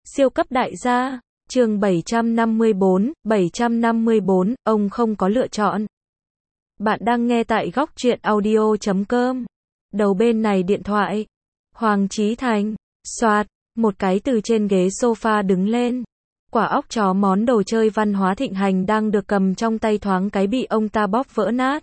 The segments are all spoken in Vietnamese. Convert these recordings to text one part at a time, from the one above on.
Siêu cấp đại gia, chương 754, ông không có lựa chọn. Bạn đang nghe tại góc truyện audio.com. Đầu bên này điện thoại. Hoàng Chí Thành. Soạt, một cái từ trên ghế sofa đứng lên. Quả óc chó món đồ chơi văn hóa thịnh hành đang được cầm trong tay thoáng cái bị ông ta bóp vỡ nát.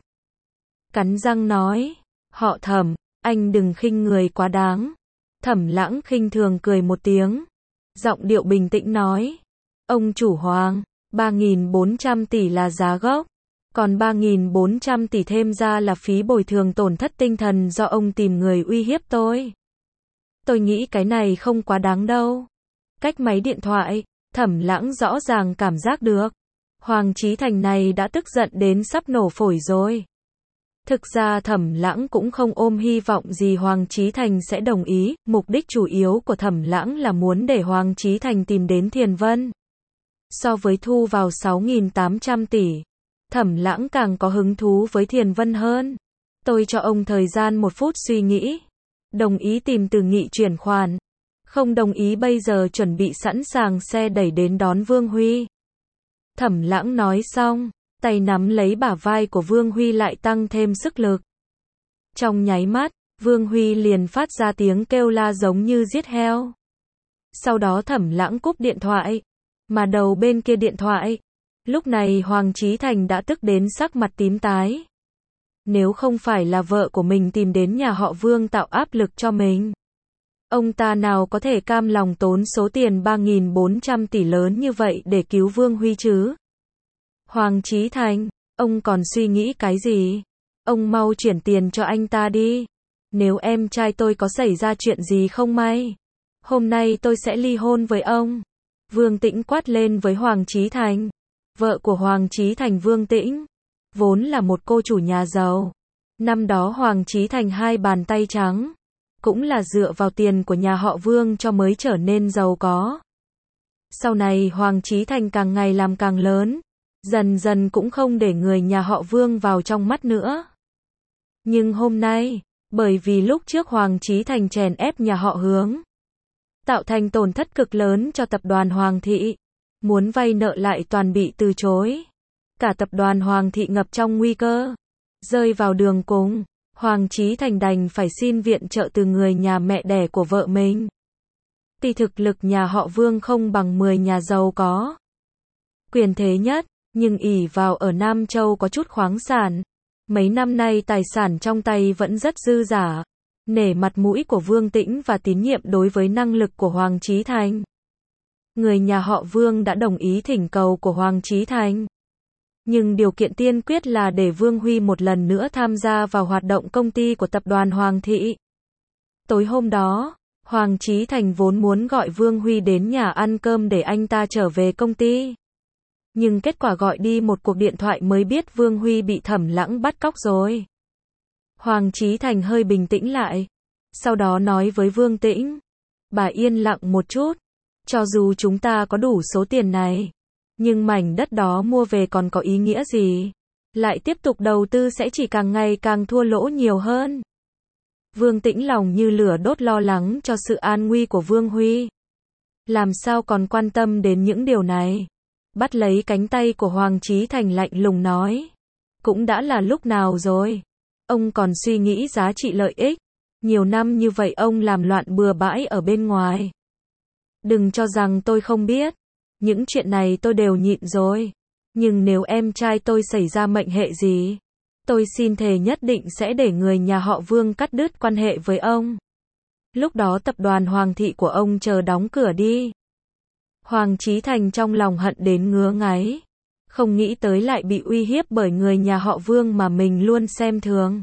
Cắn răng nói, họ Thẩm, anh đừng khinh người quá đáng. Thẩm Lãng khinh thường cười một tiếng. Giọng điệu bình tĩnh nói, ông chủ Hoàng, 3.400 tỷ là giá gốc, còn 3.400 tỷ thêm ra là phí bồi thường tổn thất tinh thần do ông tìm người uy hiếp tôi. Tôi nghĩ cái này không quá đáng đâu. Cách máy điện thoại, Thẩm Lãng rõ ràng cảm giác được. Hoàng Chí Thành này đã tức giận đến sắp nổ phổi rồi. Thực ra Thẩm Lãng cũng không ôm hy vọng gì Hoàng Chí Thành sẽ đồng ý, mục đích chủ yếu của Thẩm Lãng là muốn để Hoàng Chí Thành tìm đến Thiền Vân. So với thu vào 6.800 tỷ, Thẩm Lãng càng có hứng thú với Thiền Vân hơn. Tôi cho ông thời gian 1 phút suy nghĩ. Đồng ý tìm Từ Nghị chuyển khoản. Không đồng ý bây giờ chuẩn bị sẵn sàng xe đẩy đến đón Vương Huy. Thẩm Lãng nói xong, tay nắm lấy bả vai của Vương Huy lại tăng thêm sức lực. Trong nháy mắt, Vương Huy liền phát ra tiếng kêu la giống như giết heo. Sau đó Thẩm Lãng cúp điện thoại. Mà đầu bên kia điện thoại, lúc này Hoàng Chí Thành đã tức đến sắc mặt tím tái. Nếu không phải là vợ của mình tìm đến nhà họ Vương tạo áp lực cho mình, ông ta nào có thể cam lòng tốn số tiền 3.400 tỷ lớn như vậy để cứu Vương Huy chứ? Hoàng Chí Thành, ông còn suy nghĩ cái gì? Ông mau chuyển tiền cho anh ta đi. Nếu em trai tôi có xảy ra chuyện gì không may, hôm nay tôi sẽ ly hôn với ông. Vương Tĩnh quát lên với Hoàng Chí Thành. Vợ của Hoàng Chí Thành Vương Tĩnh, vốn là một cô chủ nhà giàu. Năm đó Hoàng Chí Thành 2 bàn tay trắng, cũng là dựa vào tiền của nhà họ Vương cho mới trở nên giàu có. Sau này Hoàng Chí Thành càng ngày làm càng lớn, dần dần cũng không để người nhà họ Vương vào trong mắt nữa. Nhưng hôm nay, bởi vì lúc trước Hoàng Chí Thành chèn ép nhà họ Hướng, tạo thành tổn thất cực lớn cho tập đoàn Hoàng Thị, muốn vay nợ lại toàn bị từ chối. Cả tập đoàn Hoàng Thị ngập trong nguy cơ, rơi vào đường cùng. Hoàng Chí Thành đành phải xin viện trợ từ người nhà mẹ đẻ của vợ mình. Tuy thực lực nhà họ Vương không bằng 10 nhà giàu có quyền thế nhất, nhưng ỷ vào ở Nam Châu có chút khoáng sản. Mấy năm nay tài sản trong tay vẫn rất dư dả. Nể mặt mũi của Vương Tĩnh và tín nhiệm đối với năng lực của Hoàng Chí Thành, người nhà họ Vương đã đồng ý thỉnh cầu của Hoàng Chí Thành. Nhưng điều kiện tiên quyết là để Vương Huy một lần nữa tham gia vào hoạt động công ty của tập đoàn Hoàng Thị. Tối hôm đó, Hoàng Chí Thành vốn muốn gọi Vương Huy đến nhà ăn cơm để anh ta trở về công ty. Nhưng kết quả gọi đi một cuộc điện thoại mới biết Vương Huy bị Thẩm Lãng bắt cóc rồi. Hoàng Chí Thành hơi bình tĩnh lại. Sau đó nói với Vương Tĩnh, bà yên lặng một chút. Cho dù chúng ta có đủ số tiền này, nhưng mảnh đất đó mua về còn có ý nghĩa gì? Lại tiếp tục đầu tư sẽ chỉ càng ngày càng thua lỗ nhiều hơn. Vương Tĩnh lòng như lửa đốt lo lắng cho sự an nguy của Vương Huy. Làm sao còn quan tâm đến những điều này? Bắt lấy cánh tay của Hoàng Chí Thành lạnh lùng nói, cũng đã là lúc nào rồi? Ông còn suy nghĩ giá trị lợi ích. Nhiều năm như vậy ông làm loạn bừa bãi ở bên ngoài. Đừng cho rằng tôi không biết. Những chuyện này tôi đều nhịn rồi. Nhưng nếu em trai tôi xảy ra mệnh hệ gì, tôi xin thề nhất định sẽ để người nhà họ Vương cắt đứt quan hệ với ông. Lúc đó tập đoàn Hoàng Thị của ông chờ đóng cửa đi. Hoàng Chí Thành trong lòng hận đến ngứa ngáy. Không nghĩ tới lại bị uy hiếp bởi người nhà họ Vương mà mình luôn xem thường.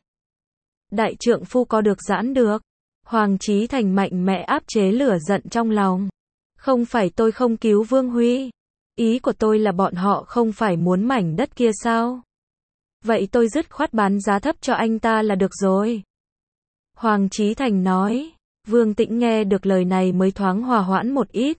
Đại trượng phu có được giãn được. Hoàng Chí Thành mạnh mẽ áp chế lửa giận trong lòng. Không phải tôi không cứu Vương Huy. Ý của tôi là bọn họ không phải muốn mảnh đất kia sao? Vậy tôi dứt khoát bán giá thấp cho anh ta là được rồi. Hoàng Chí Thành nói. Vương Tĩnh nghe được lời này mới thoáng hòa hoãn một ít.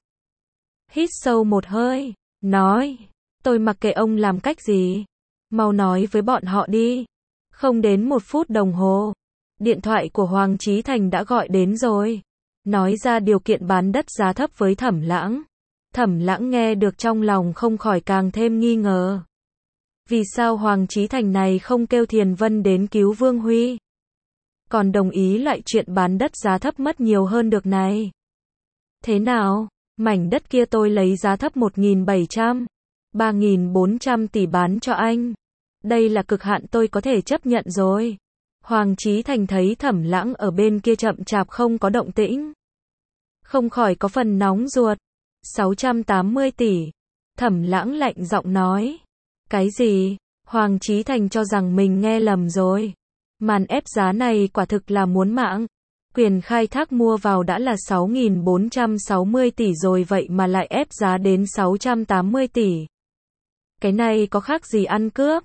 Hít sâu một hơi, nói, tôi mặc kệ ông làm cách gì. Mau nói với bọn họ đi. Không đến 1 phút đồng hồ, điện thoại của Hoàng Chí Thành đã gọi đến rồi. Nói ra điều kiện bán đất giá thấp với Thẩm Lãng. Thẩm Lãng nghe được trong lòng không khỏi càng thêm nghi ngờ. Vì sao Hoàng Chí Thành này không kêu Thiền Vân đến cứu Vương Huy? Còn đồng ý loại chuyện bán đất giá thấp mất nhiều hơn được này. Thế nào? Mảnh đất kia tôi lấy giá thấp 1.700, 3.400 tỷ bán cho anh. Đây là cực hạn tôi có thể chấp nhận rồi. Hoàng Chí Thành thấy Thẩm Lãng ở bên kia chậm chạp không có động tĩnh. Không khỏi có phần nóng ruột. 680 tỷ. Thẩm Lãng lạnh giọng nói. Cái gì? Hoàng Chí Thành cho rằng mình nghe lầm rồi. Màn ép giá này quả thực là muốn mạng. Quyền khai thác mua vào đã là 6.460 tỷ rồi vậy mà lại ép giá đến 680 tỷ. Cái này có khác gì ăn cướp?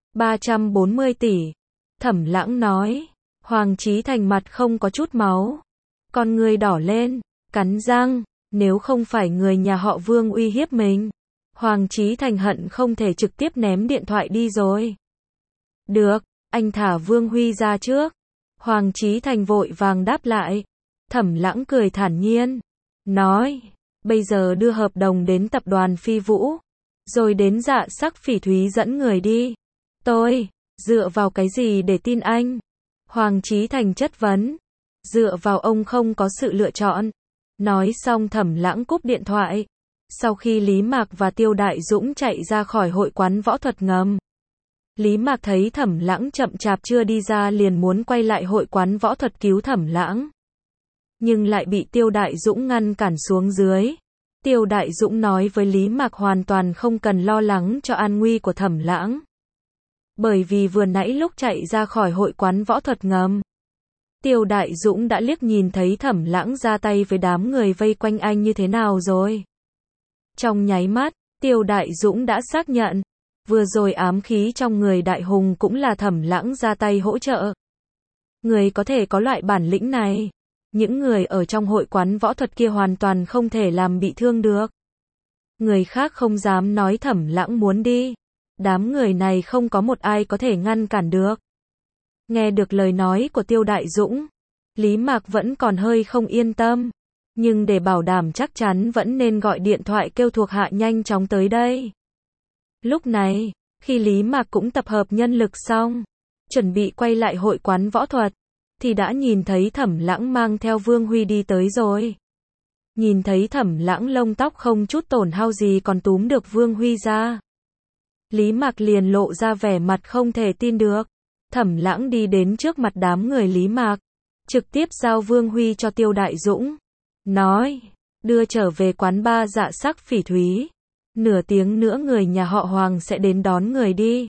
340 tỷ. Thẩm Lãng nói. Hoàng Chí Thành mặt không có chút máu. Con người đỏ lên, cắn răng. Nếu không phải người nhà họ Vương uy hiếp mình, Hoàng Chí Thành hận không thể trực tiếp ném điện thoại đi rồi. Được, anh thả Vương Huy ra trước. Hoàng Chí Thành vội vàng đáp lại. Thẩm Lãng cười thản nhiên. Nói, bây giờ đưa hợp đồng đến tập đoàn Phi Vũ. Rồi đến Dạ Sắc Phỉ Thúy dẫn người đi. Tôi, dựa vào cái gì để tin anh? Hoàng Chí Thành chất vấn. Dựa vào ông không có sự lựa chọn. Nói xong Thẩm Lãng cúp điện thoại. Sau khi Lý Mạc và Tiêu Đại Dũng chạy ra khỏi hội quán võ thuật ngầm, Lý Mạc thấy Thẩm Lãng chậm chạp chưa đi ra liền muốn quay lại hội quán võ thuật cứu Thẩm Lãng. Nhưng lại bị Tiêu Đại Dũng ngăn cản xuống dưới. Tiêu Đại Dũng nói với Lý Mạc hoàn toàn không cần lo lắng cho an nguy của Thẩm Lãng. Bởi vì vừa nãy lúc chạy ra khỏi hội quán võ thuật ngầm, Tiêu Đại Dũng đã liếc nhìn thấy Thẩm Lãng ra tay với đám người vây quanh anh như thế nào rồi. Trong nháy mắt, Tiêu Đại Dũng đã xác nhận, vừa rồi ám khí trong người Đại Hùng cũng là Thẩm Lãng ra tay hỗ trợ. Người có thể có loại bản lĩnh này, những người ở trong hội quán võ thuật kia hoàn toàn không thể làm bị thương được. Người khác không dám nói Thẩm Lãng muốn đi. Đám người này không có một ai có thể ngăn cản được. Nghe được lời nói của Tiêu Đại Dũng, Lý Mạc vẫn còn hơi không yên tâm. Nhưng để bảo đảm chắc chắn vẫn nên gọi điện thoại kêu thuộc hạ nhanh chóng tới đây. Lúc này, khi Lý Mạc cũng tập hợp nhân lực xong, chuẩn bị quay lại hội quán võ thuật, thì đã nhìn thấy Thẩm Lãng mang theo Vương Huy đi tới rồi. Nhìn thấy Thẩm Lãng lông tóc không chút tổn hao gì còn túm được Vương Huy ra. Lý Mạc liền lộ ra vẻ mặt không thể tin được. Thẩm Lãng đi đến trước mặt đám người Lý Mạc, trực tiếp giao Vương Huy cho Tiêu Đại Dũng. Nói, đưa trở về quán bar Dạ Sắc Phỉ Thúy. Nửa tiếng nữa người nhà họ Hoàng sẽ đến đón người đi.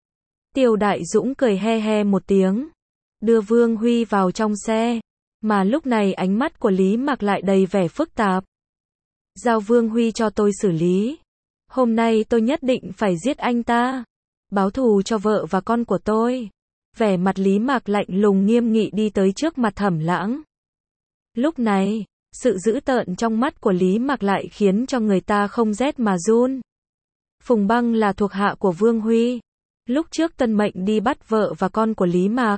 Tiêu Đại Dũng cười he he một tiếng, đưa Vương Huy vào trong xe. Mà lúc này ánh mắt của Lý Mạc lại đầy vẻ phức tạp. Giao Vương Huy cho tôi xử lý. Hôm nay tôi nhất định phải giết anh ta. Báo thù cho vợ và con của tôi. Vẻ mặt Lý Mạc lạnh lùng nghiêm nghị đi tới trước mặt Thẩm Lãng. Lúc này, sự dữ tợn trong mắt của Lý Mạc lại khiến cho người ta không rét mà run. Phùng Băng là thuộc hạ của Vương Huy. Lúc trước Tân Mệnh đi bắt vợ và con của Lý Mạc.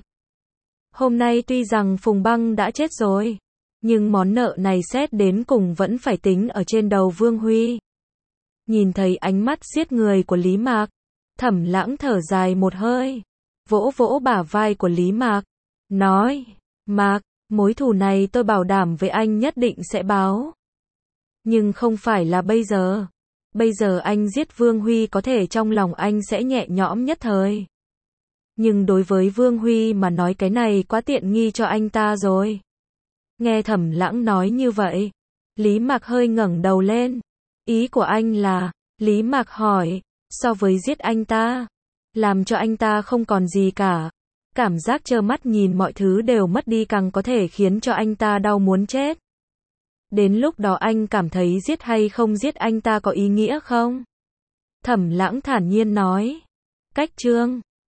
Hôm nay tuy rằng Phùng Băng đã chết rồi, nhưng món nợ này xét đến cùng vẫn phải tính ở trên đầu Vương Huy. Nhìn thấy ánh mắt giết người của Lý Mạc, Thẩm Lãng thở dài một hơi, vỗ vỗ bả vai của Lý Mạc, nói, Mạc, mối thù này tôi bảo đảm với anh nhất định sẽ báo. Nhưng không phải là bây giờ. Bây giờ anh giết Vương Huy có thể trong lòng anh sẽ nhẹ nhõm nhất thời. Nhưng đối với Vương Huy mà nói cái này quá tiện nghi cho anh ta rồi. Nghe Thẩm Lãng nói như vậy, Lý Mạc hơi ngẩng đầu lên. Ý của anh là, Lý Mạc hỏi, so với giết anh ta, làm cho anh ta không còn gì cả. Cảm giác trơ mắt nhìn mọi thứ đều mất đi càng có thể khiến cho anh ta đau muốn chết. Đến lúc đó anh cảm thấy giết hay không giết anh ta có ý nghĩa không? Thẩm Lãng thản nhiên nói. Cách chương